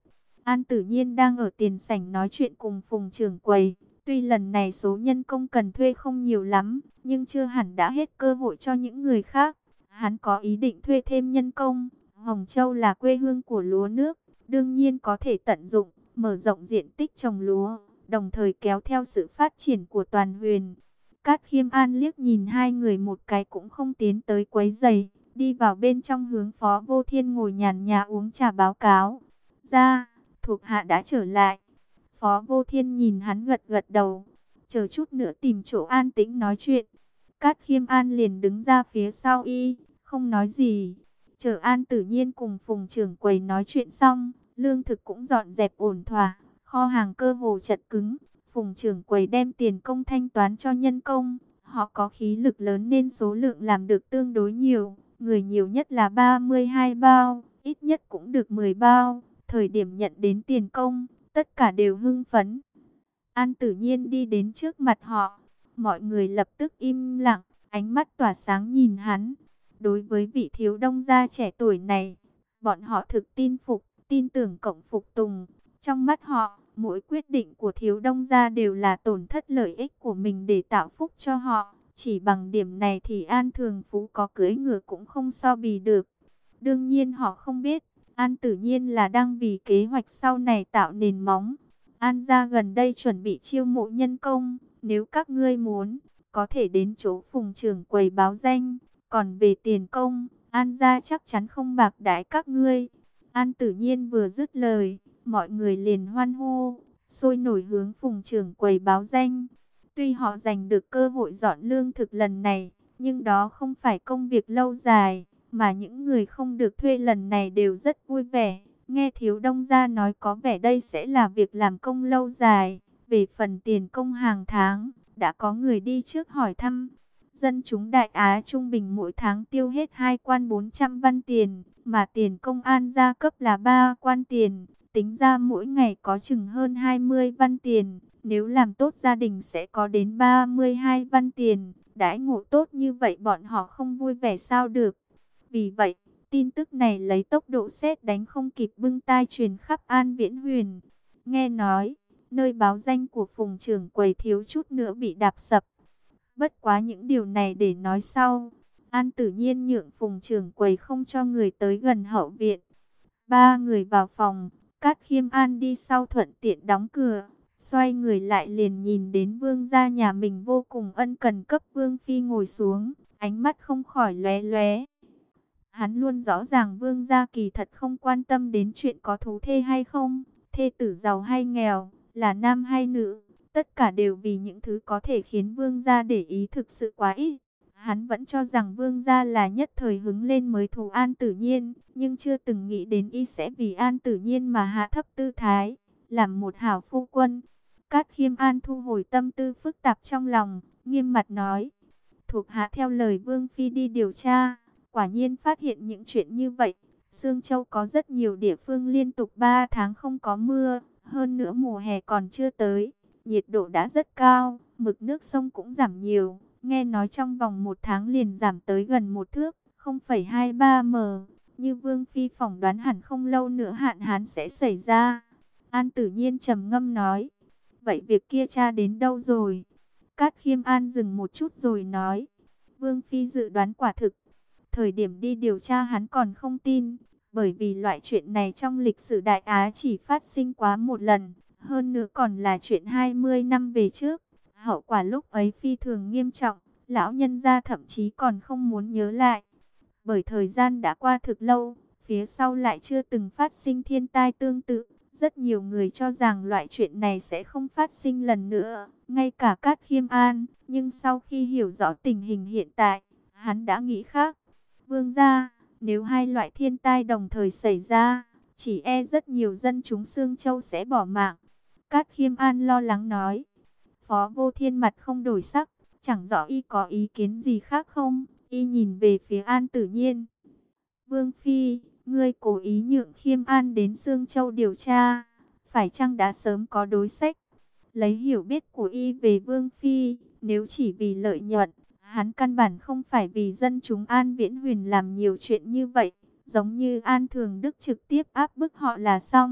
An Tử Nhiên đang ở tiền sảnh nói chuyện cùng Phùng trưởng quầy. Tuy lần này số nhân công cần thuê không nhiều lắm, nhưng chưa hẳn đã hết cơ hội cho những người khác. Hắn có ý định thuê thêm nhân công. Hồng Châu là quê hương của lúa nước, đương nhiên có thể tận dụng, mở rộng diện tích trồng lúa, đồng thời kéo theo sự phát triển của toàn huyện. Cát Khiêm An liếc nhìn hai người một cái cũng không tiến tới quấy rầy, đi vào bên trong hướng Phó Vô Thiên ngồi nhàn nhã uống trà báo cáo. Ra, thuộc hạ đã trở lại. Phó Vô Thiên nhìn hắn gật gật đầu, chờ chút nữa tìm chỗ an tĩnh nói chuyện. Cát Khiêm An liền đứng ra phía sau y, không nói gì. Chờ An Tử Nhiên cùng Phùng trưởng quầy nói chuyện xong, lương thực cũng dọn dẹp ổn thỏa, kho hàng cơ hồ chật cứng. Phùng trưởng quầy đem tiền công thanh toán cho nhân công. Họ có khí lực lớn nên số lượng làm được tương đối nhiều. Người nhiều nhất là 32 bao, ít nhất cũng được 10 bao. Thời điểm nhận đến tiền công, tất cả đều hưng phấn. An Tử Nhiên đi đến trước mặt họ. Mọi người lập tức im lặng, ánh mắt tỏa sáng nhìn hắn. Đối với vị thiếu đông gia trẻ tuổi này, bọn họ thực tin phục, tin tưởng cộng phục tùng. Trong mắt họ, mỗi quyết định của thiếu đông gia đều là tổn thất lợi ích của mình để tạo phúc cho họ. Chỉ bằng điểm này thì An Thường Phú có cưỡi ngựa cũng không so bì được. Đương nhiên họ không biết, An Tử Nhiên là đang vì kế hoạch sau này tạo nền móng. An gia gần đây chuẩn bị chiêu mộ nhân công, nếu các ngươi muốn, có thể đến chỗ Phùng trưởng quầy báo danh. Còn về tiền công, An gia chắc chắn không bạc đãi các ngươi. An Tử Nhiên vừa dứt lời, mọi người liền hoan hô, sôi nổi hướng Phùng trưởng quầy báo danh. Tuy họ giành được cơ hội dọn lương thực lần này, nhưng đó không phải công việc lâu dài, mà những người không được thuê lần này đều rất vui vẻ. Nghe thiếu đông gia nói có vẻ đây sẽ là việc làm công lâu dài. Về phần tiền công hàng tháng, đã có người đi trước hỏi thăm. Dân chúng Đại Á trung bình mỗi tháng tiêu hết 2 quan 400 văn tiền, mà tiền công an gia cấp là 3 quan tiền. Tính ra mỗi ngày có chừng hơn 20 văn tiền, nếu làm tốt gia đình sẽ có đến 32 văn tiền. Đãi ngộ tốt như vậy bọn họ không vui vẻ sao được. Vì vậy, tin tức này lấy tốc độ sét đánh không kịp bưng tai truyền khắp An Viễn Huyền. Nghe nói, nơi báo danh của Phùng trưởng quầy thiếu chút nữa bị đạp sập. Bất quá những điều này để nói sau. An Tử Nhiên nhượng Phùng trưởng quầy không cho người tới gần hậu viện. Ba người vào phòng, Cát Khiêm An đi sau thuận tiện đóng cửa. Xoay người lại liền nhìn đến vương gia nhà mình vô cùng ân cần cấp vương phi ngồi xuống, ánh mắt không khỏi lóe lóe. Hắn luôn rõ ràng vương gia kỳ thật không quan tâm đến chuyện có thú thê hay không, thê tử giàu hay nghèo, là nam hay nữ, tất cả đều vì những thứ có thể khiến vương gia để ý thực sự quá ít. Hắn vẫn cho rằng vương gia là nhất thời hứng lên mới thù An Tử Nhiên, nhưng chưa từng nghĩ đến y sẽ vì An Tử Nhiên mà hạ thấp tư thái, làm một hảo phu quân. Cát Khiêm An thu hồi tâm tư phức tạp trong lòng, nghiêm mặt nói, thuộc hạ theo lời vương phi đi điều tra, quả nhiên phát hiện những chuyện như vậy. Sương Châu có rất nhiều địa phương liên tục 3 tháng không có mưa, hơn nữa mùa hè còn chưa tới, nhiệt độ đã rất cao, mực nước sông cũng giảm nhiều. Nghe nói trong vòng 1 tháng liền giảm tới gần 1 thước, 0,23 m. Như Vương Phi phỏng đoán hẳn không lâu nữa hạn hán sẽ xảy ra. An Tử Nhiên trầm ngâm nói, vậy việc kia tra đến đâu rồi? Cát Khiêm An dừng một chút rồi nói, Vương Phi dự đoán quả thực. Thời điểm đi điều tra hắn còn không tin, bởi vì loại chuyện này trong lịch sử Đại Á chỉ phát sinh quá một lần, hơn nữa còn là chuyện 20 năm về trước. Hậu quả lúc ấy phi thường nghiêm trọng, lão nhân gia thậm chí còn không muốn nhớ lại. Bởi thời gian đã qua thực lâu, phía sau lại chưa từng phát sinh thiên tai tương tự. Rất nhiều người cho rằng loại chuyện này sẽ không phát sinh lần nữa, ngay cả Cát Khiêm An. Nhưng sau khi hiểu rõ tình hình hiện tại, hắn đã nghĩ khác. Vương gia, nếu hai loại thiên tai đồng thời xảy ra, chỉ e rất nhiều dân chúng Sương Châu sẽ bỏ mạng. Cát Khiêm An lo lắng nói. Phó Vô Thiên mặt không đổi sắc, chẳng rõ y có ý kiến gì khác không. Y nhìn về phía An Tử Nhiên. Vương Phi, ngươi cố ý nhượng Khiêm An đến Sương Châu điều tra, phải chăng đã sớm có đối sách? Lấy hiểu biết của y về Vương Phi, nếu chỉ vì lợi nhuận, hắn căn bản không phải vì dân chúng An Viễn Huyền làm nhiều chuyện như vậy. Giống như An Thường Đức trực tiếp áp bức họ là xong,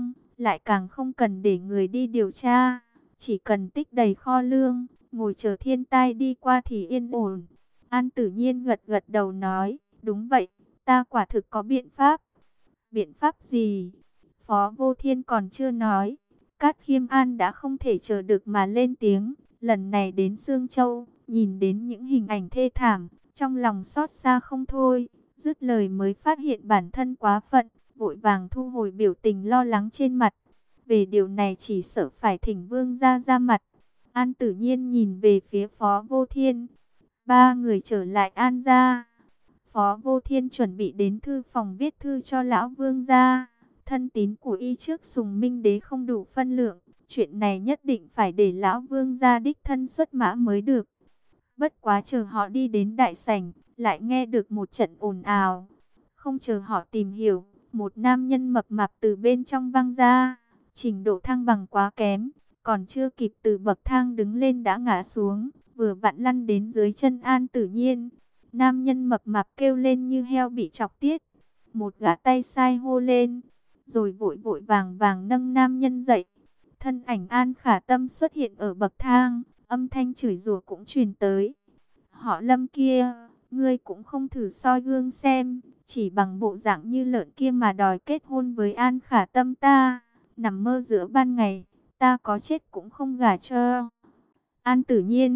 lại càng không cần để người đi điều tra. Chỉ cần tích đầy kho lương, ngồi chờ thiên tai đi qua thì yên ổn. An Tử Nhiên gật gật đầu nói, đúng vậy, ta quả thực có biện pháp. Biện pháp gì? Phó Vô Thiên còn chưa nói. Cát Khiêm An đã không thể chờ được mà lên tiếng. Lần này đến Sương Châu, nhìn đến những hình ảnh thê thảm, trong lòng xót xa không thôi. Dứt lời mới phát hiện bản thân quá phận, vội vàng thu hồi biểu tình lo lắng trên mặt. Về điều này chỉ sợ phải thỉnh vương ra mặt. An Tử Nhiên nhìn về phía Phó Vô Thiên. Ba người trở lại An gia. Phó Vô Thiên chuẩn bị đến thư phòng viết thư cho lão vương gia. Thân tín của y trước Sùng Minh Đế không đủ phân lượng. Chuyện này nhất định phải để lão vương gia đích thân xuất mã mới được. Bất quá chờ họ đi đến đại sảnh, lại nghe được một trận ồn ào. Không chờ họ tìm hiểu, một nam nhân mập mạp từ bên trong văng ra. Trình độ thăng bằng quá kém, còn chưa kịp từ bậc thang đứng lên đã ngã xuống, vừa vặn lăn đến dưới chân An Tử Nhiên. Nam nhân mập mạp kêu lên như heo bị chọc tiết. Một gã tay sai hô lên, rồi vội vội vàng vàng nâng nam nhân dậy. Thân ảnh An Khả Tâm xuất hiện ở bậc thang, âm thanh chửi rủa cũng truyền tới. Họ Lâm kia, ngươi cũng không thử soi gương xem, chỉ bằng bộ dạng như lợn kia mà đòi kết hôn với An Khả Tâm ta, nằm mơ giữa ban ngày, ta có chết cũng không gả cho. An Tử Nhiên,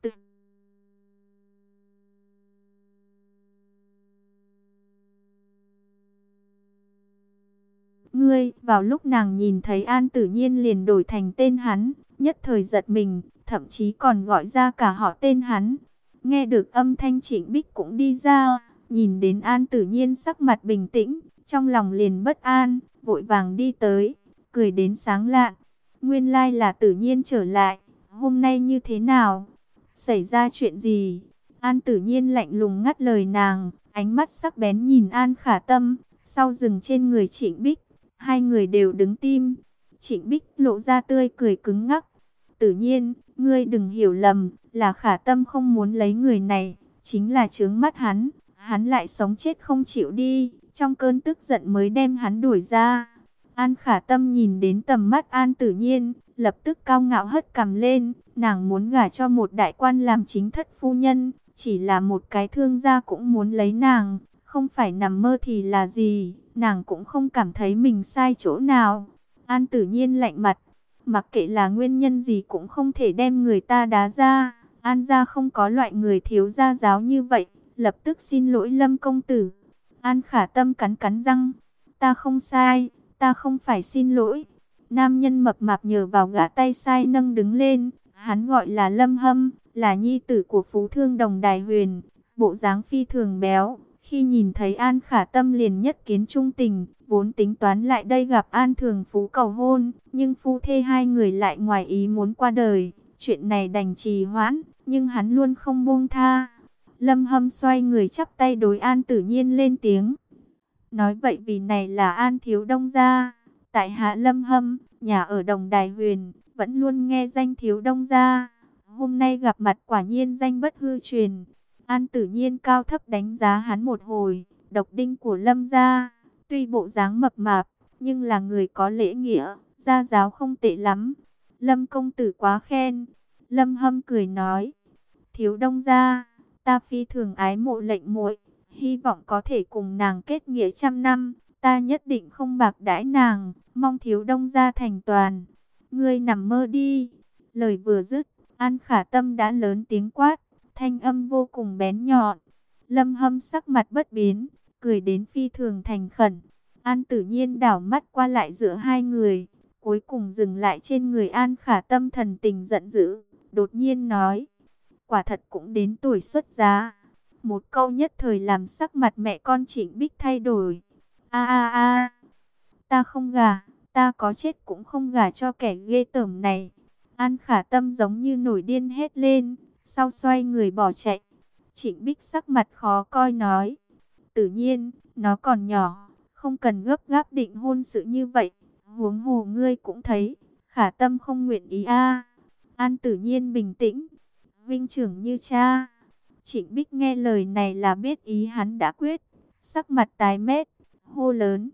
ngươi, vào lúc nàng nhìn thấy An Tử Nhiên liền đổi thành tên hắn, nhất thời giật mình, thậm chí còn gọi ra cả họ tên hắn. Nghe được âm thanh Trịnh Bích cũng đi ra, nhìn đến An Tử Nhiên sắc mặt bình tĩnh, trong lòng liền bất an, vội vàng đi tới, cười đến sáng lạn. Nguyên lai là Tử Nhiên trở lại, hôm nay như thế nào? Xảy ra chuyện gì? An Tử Nhiên lạnh lùng ngắt lời nàng, ánh mắt sắc bén nhìn An Khả Tâm, sau dừng trên người Trịnh Bích. Hai người đều đứng tim. Trịnh Bích lộ ra tươi cười cứng ngắc. Tử Nhiên, ngươi đừng hiểu lầm, là Khả Tâm không muốn lấy người này, chính là chướng mắt hắn. Hắn lại sống chết không chịu đi, trong cơn tức giận mới đem hắn đuổi ra. An Khả Tâm nhìn đến tầm mắt An Tử Nhiên, lập tức cao ngạo hất cằm lên. Nàng muốn gả cho một đại quan làm chính thất phu nhân, chỉ là một cái thương gia cũng muốn lấy nàng, không phải nằm mơ thì là gì. Nàng cũng không cảm thấy mình sai chỗ nào. An Tử Nhiên lạnh mặt, mặc kệ là nguyên nhân gì cũng không thể đem người ta đá ra. An gia không có loại người thiếu gia giáo như vậy, lập tức xin lỗi Lâm công tử. An Khả Tâm cắn cắn răng, ta không sai, ta không phải xin lỗi. Nam nhân mập mạp nhờ vào gã tay sai nâng đứng lên, hắn gọi là Lâm Hâm, là nhi tử của phú thương Đồng Đài Huyền, bộ dáng phi thường béo. Khi nhìn thấy An Khả Tâm liền nhất kiến trung tình, vốn tính toán lại đây gặp An Thường Phú cầu hôn, nhưng phu thê hai người lại ngoài ý muốn qua đời, chuyện này đành trì hoãn, nhưng hắn luôn không buông tha. Lâm Hâm xoay người chắp tay đối An Tử Nhiên lên tiếng. Nói vậy vì này là An Thiếu Đông gia, tại hạ Lâm Hâm, nhà ở Đồng Đài Huyền, vẫn luôn nghe danh Thiếu Đông gia. Hôm nay gặp mặt quả nhiên danh bất hư truyền. An Tử Nhiên cao thấp đánh giá hắn một hồi, độc đinh của Lâm gia, tuy bộ dáng mập mạp, nhưng là người có lễ nghĩa, gia giáo không tệ lắm. Lâm công tử quá khen. Lâm Hâm cười nói, Thiếu Đông gia, ta phi thường ái mộ lệnh muội, hy vọng có thể cùng nàng kết nghĩa trăm năm, ta nhất định không bạc đãi nàng, mong Thiếu Đông gia thành toàn. Ngươi nằm mơ đi. Lời vừa dứt, An Khả Tâm đã lớn tiếng quát, thanh âm vô cùng bén nhọn. Lâm Hâm sắc mặt bất biến, cười đến phi thường thành khẩn. An Tử Nhiên đảo mắt qua lại giữa hai người, cuối cùng dừng lại trên người An Khả Tâm, thần tình giận dữ, đột nhiên nói, quả thật cũng đến tuổi xuất giá. Một câu nhất thời làm sắc mặt mẹ con Trịnh Bích thay đổi. A a a, ta không gả, ta có chết cũng không gả cho kẻ ghê tởm này. An Khả Tâm giống như nổi điên hét lên, sau xoay người bỏ chạy. Trịnh Bích sắc mặt khó coi nói, Tử Nhiên, nó còn nhỏ, không cần gấp gáp định hôn sự như vậy. Huống hồ ngươi cũng thấy, Khả Tâm không nguyện ý a. An Tử Nhiên bình tĩnh, vinh trưởng như cha. Trịnh Bích nghe lời này là biết ý hắn đã quyết, sắc mặt tái mét, hô lớn,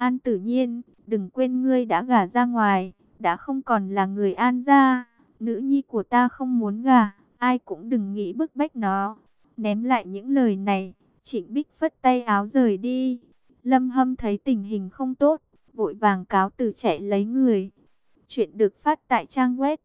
An Tử Nhiên, đừng quên ngươi đã gả ra ngoài, đã không còn là người An gia. Nữ nhi của ta không muốn gả, ai cũng đừng nghĩ bức bách nó. Ném lại những lời này, Trịnh Bích phất tay áo rời đi. Lâm Hâm thấy tình hình không tốt, vội vàng cáo từ chạy lấy người. Chuyện được phát tại trang web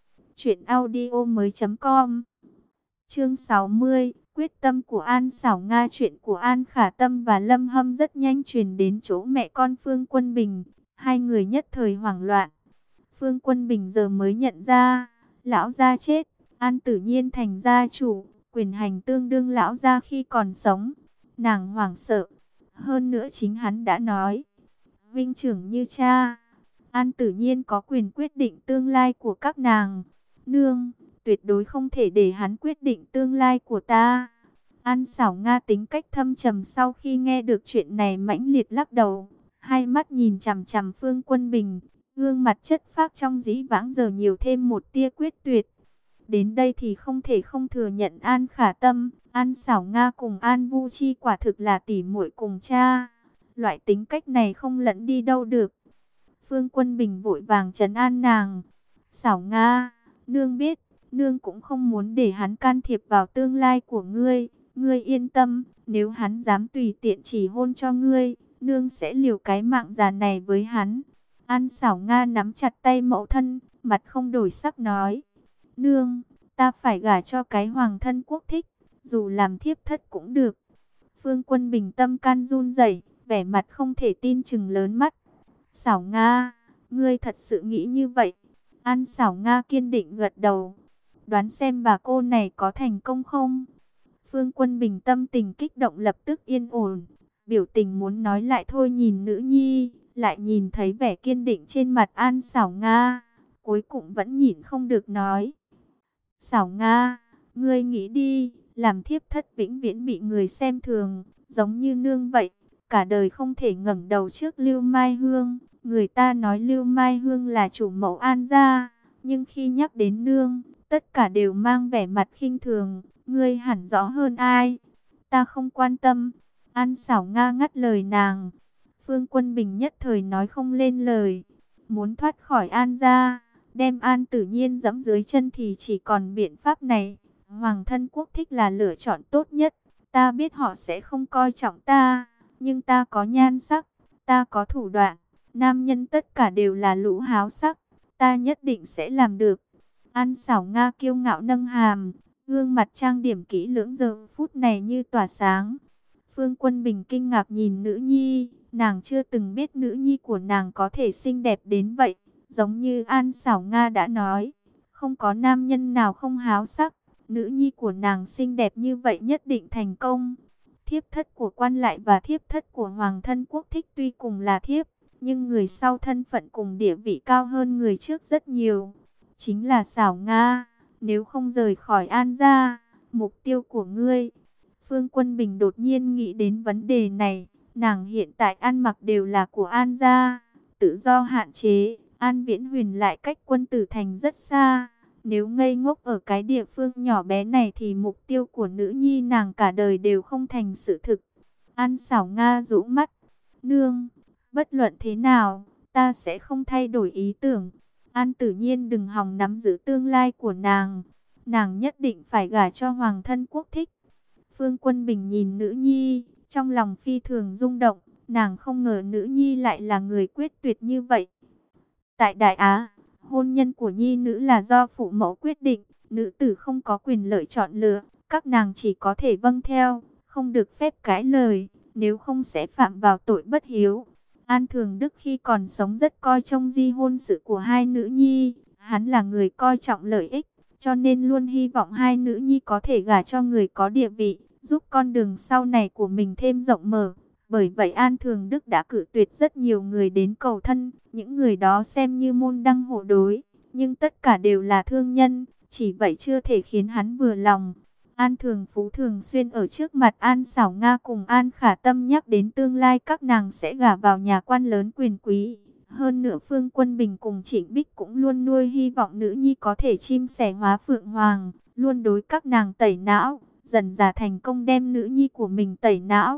truyệnaudiomoi.com. Chương 60, quyết tâm của An Xảo Nga. Chuyện của An Khả Tâm và Lâm Hâm rất nhanh truyền đến chỗ mẹ con Phương Quân Bình. Hai người nhất thời hoảng loạn. Phương Quân Bình giờ mới nhận ra, lão gia chết, An Tử Nhiên thành gia chủ, quyền hành tương đương lão gia khi còn sống. Nàng hoảng sợ. Hơn nữa chính hắn đã nói, vinh trưởng như cha, An Tử Nhiên có quyền quyết định tương lai của các nàng. Nương, tuyệt đối không thể để hắn quyết định tương lai của ta. An Xảo Nga tính cách thâm trầm, sau khi nghe được chuyện này mãnh liệt lắc đầu, hai mắt nhìn chằm chằm Phương Quân Bình, gương mặt chất phác trong dĩ vãng giờ nhiều thêm một tia quyết tuyệt. Đến đây thì không thể không thừa nhận An Khả Tâm, An Xảo Nga cùng An Vu Chi quả thực là tỷ muội cùng cha. Loại tính cách này không lẫn đi đâu được. Phương Quân Bình vội vàng trấn an nàng. Xảo Nga, nương biết, nương cũng không muốn để hắn can thiệp vào tương lai của ngươi. Ngươi yên tâm, nếu hắn dám tùy tiện chỉ hôn cho ngươi, nương sẽ liều cái mạng già này với hắn. An Xảo Nga nắm chặt tay mẫu thân, mặt không đổi sắc nói. Nương, ta phải gả cho cái hoàng thân quốc thích, dù làm thiếp thất cũng được. Phương Quân Bình tâm can run rẩy, vẻ mặt không thể tin chừng lớn mắt. Xảo Nga, ngươi thật sự nghĩ như vậy? An Xảo Nga kiên định gật đầu. Đoán xem bà cô này có thành công không? Phương Quân Bình tâm tình kích động lập tức yên ổn. Biểu tình muốn nói lại thôi, nhìn nữ nhi, lại nhìn thấy vẻ kiên định trên mặt An Xảo Nga. Cuối cùng vẫn nhịn không được nói. Xảo Nga, ngươi nghĩ đi, làm thiếp thất vĩnh viễn bị người xem thường, giống như nương vậy. Cả đời không thể ngẩng đầu trước Lưu Mai Hương. Người ta nói Lưu Mai Hương là chủ mẫu An gia, nhưng khi nhắc đến nương, tất cả đều mang vẻ mặt khinh thường. Ngươi hẳn rõ hơn ai. Ta không quan tâm. An Xảo Nga ngắt lời nàng. Phương Quân Bình nhất thời nói không lên lời. Muốn thoát khỏi An gia, đem An Tử Nhiên giẫm dưới chân thì chỉ còn biện pháp này. Hoàng thân quốc thích là lựa chọn tốt nhất. Ta biết họ sẽ không coi trọng ta, nhưng ta có nhan sắc, ta có thủ đoạn. Nam nhân tất cả đều là lũ háo sắc, ta nhất định sẽ làm được. An Xảo Nga kiêu ngạo nâng hàm, gương mặt trang điểm kỹ lưỡng giờ phút này như tỏa sáng. Phương Quân Bình kinh ngạc nhìn nữ nhi, nàng chưa từng biết nữ nhi của nàng có thể xinh đẹp đến vậy. Giống như An Xảo Nga đã nói, không có nam nhân nào không háo sắc, nữ nhi của nàng xinh đẹp như vậy nhất định thành công. Thiếp thất của quan lại và thiếp thất của hoàng thân quốc thích tuy cùng là thiếp, nhưng người sau thân phận cùng địa vị cao hơn người trước rất nhiều. Chính là Xảo Nga, nếu không rời khỏi An gia, mục tiêu của ngươi. Phương Quân Bình đột nhiên nghĩ đến vấn đề này, nàng hiện tại ăn mặc đều là của An gia, tự do hạn chế, An Viễn Huyền lại cách Quân Tử Thành rất xa. Nếu ngây ngốc ở cái địa phương nhỏ bé này thì mục tiêu của nữ nhi nàng cả đời đều không thành sự thực. An Xảo Nga rũ mắt. Nương, bất luận thế nào, ta sẽ không thay đổi ý tưởng. An Tử Nhiên đừng hòng nắm giữ tương lai của nàng. Nàng nhất định phải gả cho hoàng thân quốc thích. Phương Quân Bình nhìn nữ nhi, trong lòng phi thường rung động. Nàng không ngờ nữ nhi lại là người quyết tuyệt như vậy. Tại Đại Á, hôn nhân của nhi nữ là do phụ mẫu quyết định, nữ tử không có quyền lợi chọn lựa, các nàng chỉ có thể vâng theo, không được phép cãi lời, nếu không sẽ phạm vào tội bất hiếu. An Thường Đức khi còn sống rất coi trọng di hôn sự của hai nữ nhi, hắn là người coi trọng lợi ích, cho nên luôn hy vọng hai nữ nhi có thể gả cho người có địa vị, giúp con đường sau này của mình thêm rộng mở. Bởi vậy An Thường Đức đã cự tuyệt rất nhiều người đến cầu thân, những người đó xem như môn đăng hộ đối, nhưng tất cả đều là thương nhân, chỉ vậy chưa thể khiến hắn vừa lòng. An Thường Phú thường xuyên ở trước mặt An Xảo Nga cùng An Khả Tâm nhắc đến tương lai các nàng sẽ gả vào nhà quan lớn quyền quý. Hơn nữa Phương Quân Bình cùng Trịnh Bích cũng luôn nuôi hy vọng nữ nhi có thể chim sẻ hóa phượng hoàng, luôn đối các nàng tẩy não, dần dà thành công đem nữ nhi của mình tẩy não.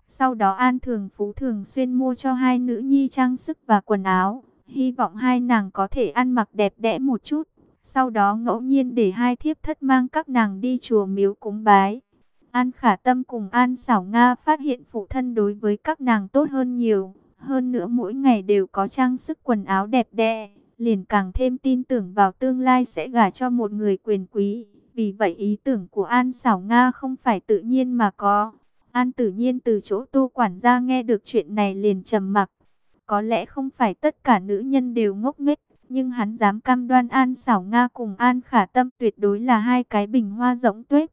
Sau đó An Thường Phú thường xuyên mua cho hai nữ nhi trang sức và quần áo, hy vọng hai nàng có thể ăn mặc đẹp đẽ một chút. Sau đó ngẫu nhiên để hai thiếp thất mang các nàng đi chùa miếu cúng bái. An Khả Tâm cùng An Xảo Nga phát hiện phụ thân đối với các nàng tốt hơn nhiều. Hơn nữa mỗi ngày đều có trang sức quần áo đẹp đẽ, liền càng thêm tin tưởng vào tương lai sẽ gả cho một người quyền quý. Vì vậy ý tưởng của An Xảo Nga không phải tự nhiên mà có. An Tử Nhiên từ chỗ Tô quản gia nghe được chuyện này liền trầm mặc. Có lẽ không phải tất cả nữ nhân đều ngốc nghếch, nhưng hắn dám cam đoan An Xảo Nga cùng An Khả Tâm tuyệt đối là hai cái bình hoa rỗng tuếch.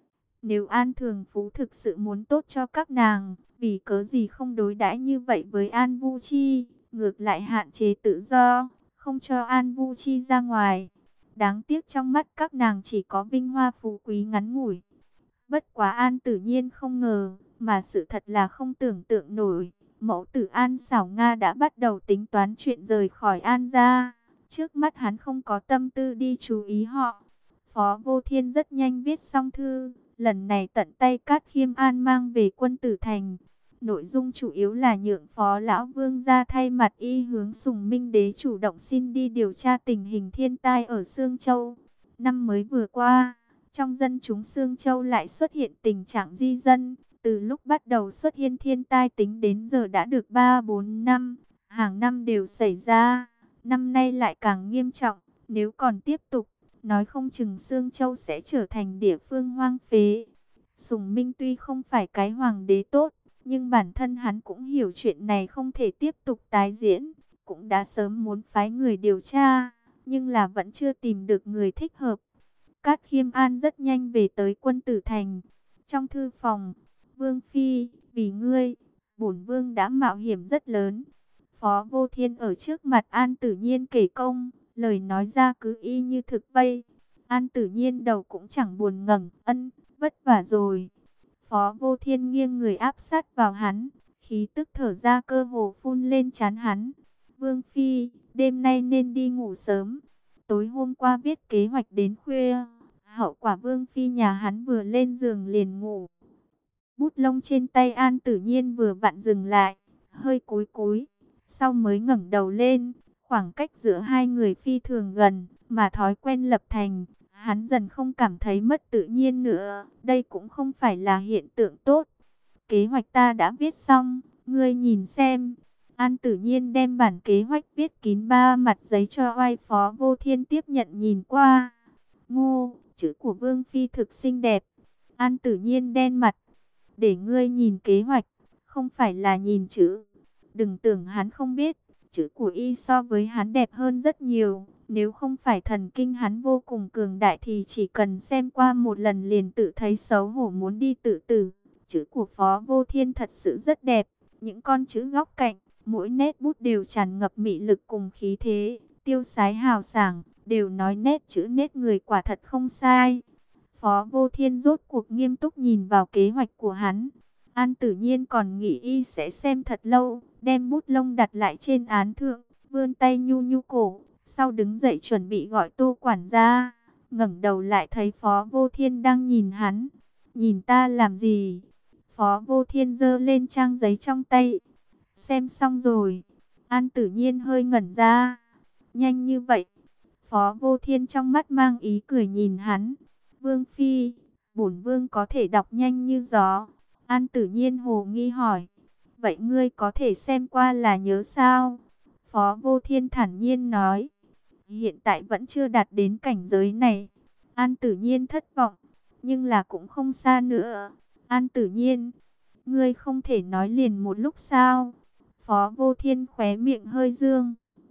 Nếu An Thường Phú thực sự muốn tốt cho các nàng, vì cớ gì không đối đãi như vậy với An Vu Chi, ngược lại hạn chế tự do, không cho An Vu Chi ra ngoài. Đáng tiếc trong mắt các nàng chỉ có vinh hoa phú quý ngắn ngủi. Bất quá An Tử Nhiên không ngờ, mà sự thật là không tưởng tượng nổi. Mẫu tử An Xảo Nga đã bắt đầu tính toán chuyện rời khỏi An gia. Trước mắt hắn không có tâm tư đi chú ý họ. Phó Vô Thiên rất nhanh viết xong thư. Lần này tận tay Cát Khiêm An mang về Quân Tử Thành. Nội dung chủ yếu là nhượng Phó Lão Vương ra thay mặt y hướng Sùng Minh Đế chủ động xin đi điều tra tình hình thiên tai ở Sương Châu. Năm mới vừa qua, trong dân chúng Sương Châu lại xuất hiện tình trạng di dân. Từ lúc bắt đầu xuất hiện thiên tai tính đến giờ đã được 3-4 năm, hàng năm đều xảy ra. Năm nay lại càng nghiêm trọng, nếu còn tiếp tục, nói không chừng Sương Châu sẽ trở thành địa phương hoang phế. Sùng Minh tuy không phải cái hoàng đế tốt, nhưng bản thân hắn cũng hiểu chuyện này không thể tiếp tục tái diễn. Cũng đã sớm muốn phái người điều tra, nhưng là vẫn chưa tìm được người thích hợp. Cát Khiêm An rất nhanh về tới Quân Tử Thành. Trong thư phòng, Vương Phi, vì ngươi, bổn vương đã mạo hiểm rất lớn. Phó Vô Thiên ở trước mặt An Tử Nhiên kể công, lời nói ra cứ y như thực vây. An Tử Nhiên đầu cũng chẳng buồn ngẩng, ân, vất vả rồi. Phó Vô Thiên nghiêng người áp sát vào hắn, khí tức thở ra cơ hồ phun lên trán hắn. Vương Phi, đêm nay nên đi ngủ sớm. Tối hôm qua viết kế hoạch đến khuya, hậu quả Vương Phi nhà hắn vừa lên giường liền ngủ. Bút lông trên tay An Tử Nhiên vừa vặn dừng lại, hơi cúi cúi, sau mới ngẩng đầu lên. Khoảng cách giữa hai người phi thường gần, mà thói quen lập thành, hắn dần không cảm thấy mất tự nhiên nữa. Đây cũng không phải là hiện tượng tốt. Kế hoạch ta đã viết xong, ngươi nhìn xem. An Tử Nhiên đem bản kế hoạch viết kín 3 mặt giấy cho oai Phó Vô Thiên tiếp nhận nhìn qua. Ngô, chữ của Vương Phi thực xinh đẹp. An Tử Nhiên đen mặt. Để ngươi nhìn kế hoạch, không phải là nhìn chữ. Đừng tưởng hắn không biết, chữ của y so với hắn đẹp hơn rất nhiều. Nếu không phải thần kinh hắn vô cùng cường đại thì chỉ cần xem qua một lần liền tự thấy xấu hổ muốn đi tự tử. Chữ của Phó Vô Thiên thật sự rất đẹp. Những con chữ góc cạnh, mỗi nét bút đều tràn ngập mị lực cùng khí thế, tiêu sái hào sảng, đều nói nét chữ nét người quả thật không sai. Phó Vô Thiên rốt cuộc nghiêm túc nhìn vào kế hoạch của hắn. An Tử Nhiên còn nghĩ y sẽ xem thật lâu, đem bút lông đặt lại trên án thượng, vươn tay nhu nhu cổ, sau đứng dậy chuẩn bị gọi Tô quản gia. Ngẩng đầu lại thấy Phó Vô Thiên đang nhìn hắn. Nhìn ta làm gì? Phó Vô Thiên giơ lên trang giấy trong tay. Xem xong rồi. An Tử Nhiên hơi ngẩn ra. Nhanh như vậy. Phó Vô Thiên trong mắt mang ý cười nhìn hắn. Vương Phi, bổn vương có thể đọc nhanh như gió. An Tử Nhiên hồ nghi hỏi. Vậy ngươi có thể xem qua là nhớ sao? Phó Vô Thiên thản nhiên nói. Hiện tại vẫn chưa đạt đến cảnh giới này. An Tử Nhiên thất vọng. Nhưng là cũng không xa nữa. An Tử Nhiên, ngươi không thể nói liền một lúc sao? Phó Vô Thiên khóe miệng hơi dương.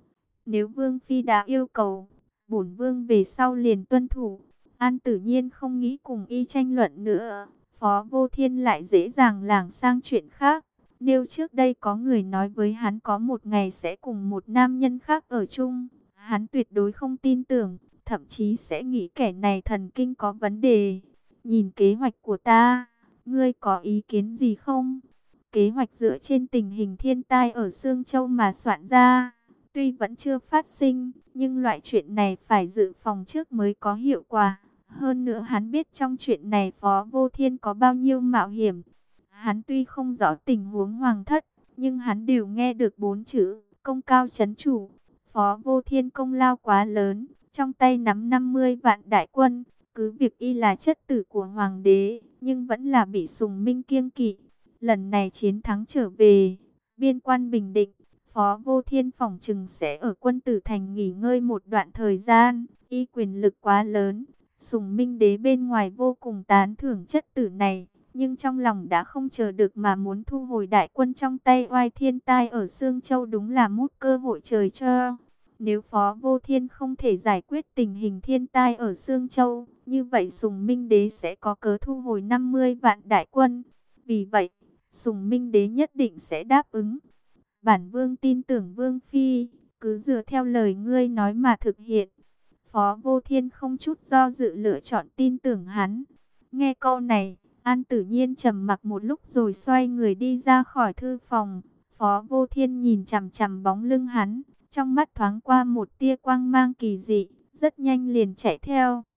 Nếu Vương Phi đã yêu cầu, bổn vương về sau liền tuân thủ. An Tử Nhiên không nghĩ cùng y tranh luận nữa. Phó Vô Thiên lại dễ dàng lảng sang chuyện khác. Nếu trước đây có người nói với hắn có một ngày sẽ cùng một nam nhân khác ở chung, hắn tuyệt đối không tin tưởng, thậm chí sẽ nghĩ kẻ này thần kinh có vấn đề. Nhìn kế hoạch của ta, ngươi có ý kiến gì không? Kế hoạch dựa trên tình hình thiên tai ở Sương Châu mà soạn ra. Tuy vẫn chưa phát sinh, nhưng loại chuyện này phải dự phòng trước mới có hiệu quả. Hơn nữa hắn biết trong chuyện này Phó Vô Thiên có bao nhiêu mạo hiểm. Hắn tuy không rõ tình huống hoàng thất, nhưng hắn đều nghe được 4 chữ, công cao chấn chủ. Phó Vô Thiên công lao quá lớn, trong tay nắm 50 vạn đại quân, cứ việc y là chất tử của hoàng đế, nhưng vẫn là bị Sùng Minh kiêng kỵ. Lần này chiến thắng trở về, biên quan bình định, Phó Vô Thiên phỏng chừng sẽ ở Quân Tử Thành nghỉ ngơi một đoạn thời gian, y quyền lực quá lớn. Sùng Minh đế bên ngoài vô cùng tán thưởng chất tử này, nhưng trong lòng đã không chờ được mà muốn thu hồi đại quân trong tay Oai Thiên Tai ở Sương Châu, đúng là mút cơ hội trời cho. Nếu Phó Vô Thiên không thể giải quyết tình hình thiên tai ở Sương Châu, như vậy Sùng Minh đế sẽ có cớ thu hồi 50 vạn đại quân. Vì vậy, Sùng Minh đế nhất định sẽ đáp ứng. Bản vương tin tưởng vương phi, cứ dựa theo lời ngươi nói mà thực hiện. Phó Vô Thiên không chút do dự lựa chọn tin tưởng hắn. Nghe câu này, An Tử Nhiên trầm mặc một lúc rồi xoay người đi ra khỏi thư phòng. Phó Vô Thiên nhìn chằm chằm bóng lưng hắn, trong mắt thoáng qua một tia quang mang kỳ dị, rất nhanh liền chạy theo.